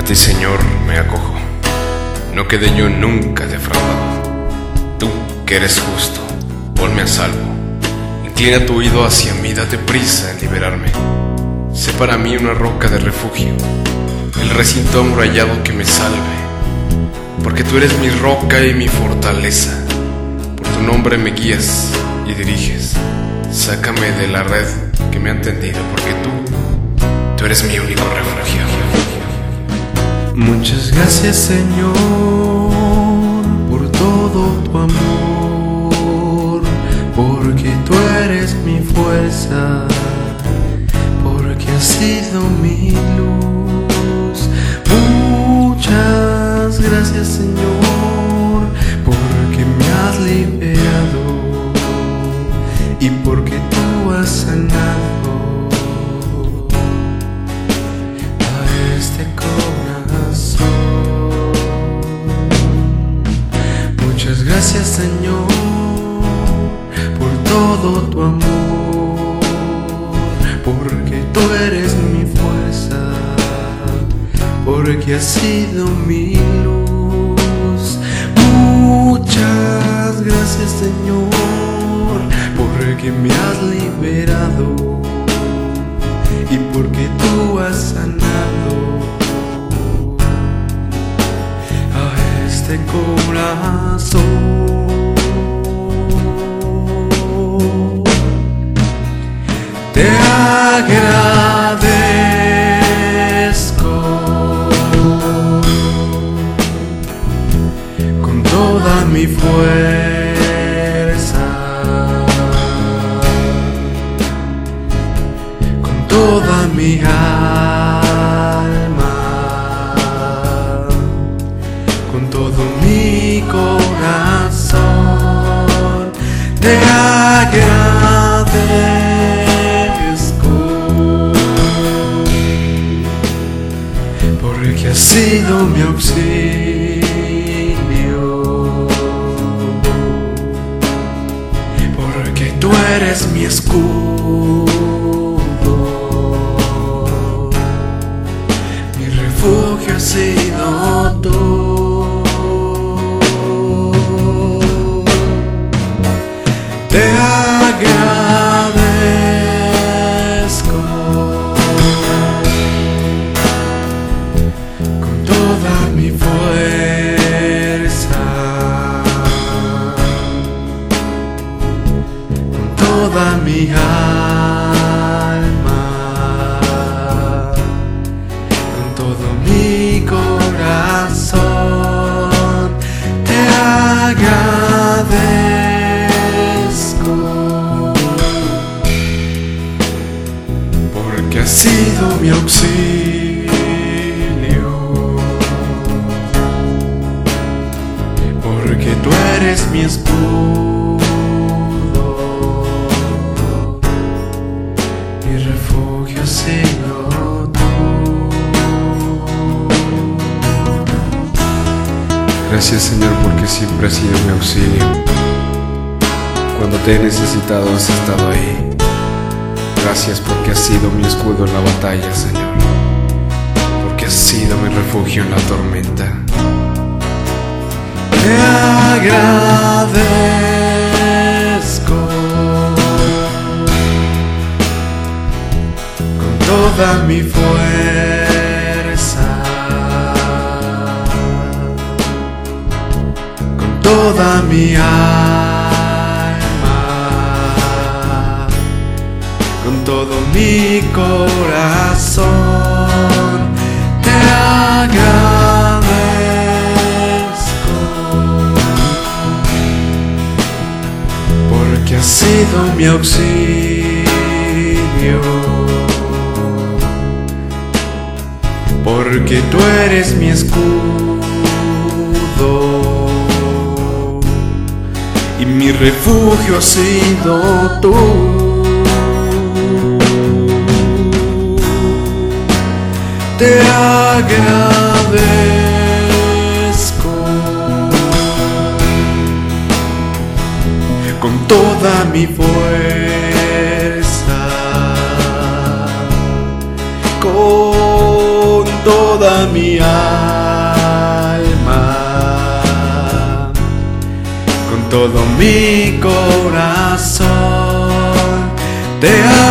ti, Señor, me acojo. No quedé yo nunca defraudado. Tú, que eres justo, ponme a salvo. Inclina tu oído hacia mí, date prisa en liberarme. Sé para mí una roca de refugio, el recinto amurallado que me salve. Porque tú eres mi roca y mi fortaleza. Por tu nombre me guías y diriges. Sácame de la red que me han tendido, porque tú eres mi único refugio. Muchas gracias, Señor, por todo tu amor, porque tú eres mi fuerza, porque has sido mi luz. Muchas gracias, Señor, porque me has liberado y porque tú has sanado a este corazón. Muchas gracias, Señor, por todo tu amor, porque tú eres mi fuerza, porque has sido mi luz. Muchas gracias, Señor, porque me has liberado y porque tú has sanado a este corazón. Te agradezco con toda mi fuerza, con toda mi alma, con todo mi corazón. Te agradezco porque has sido mi auxilio, porque tú eres mi escudo, mi refugio has sido tú. Te agradezco con toda mi fuerza, con toda mi alma, con todo mi corazón. Te agradezco porque has sido mi auxilio, porque tú eres mi escudo, mi refugio has sido tú. Gracias, Señor, porque siempre has sido mi auxilio. Cuando te he necesitado has estado ahí. Gracias porque has sido mi escudo en la batalla, Señor, porque has sido mi refugio en la tormenta. Te agradezco con toda mi fuerza, con toda mi alma, con todo mi corazón. Te agradezco porque has sido mi auxilio, porque tú eres mi escudo y mi refugio has sido tú. Te agradezco con toda mi fuerza, con toda mi alma, con todo mi corazón te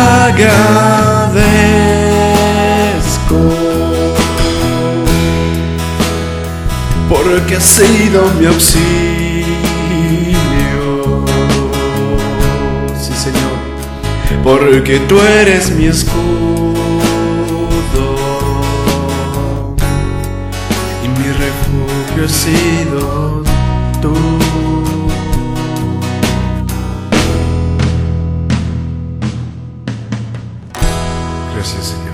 agradezco, porque has sido mi auxilio, sí Señor, porque tú eres mi escudo y mi refugio has sido tú. Gracias, Señor.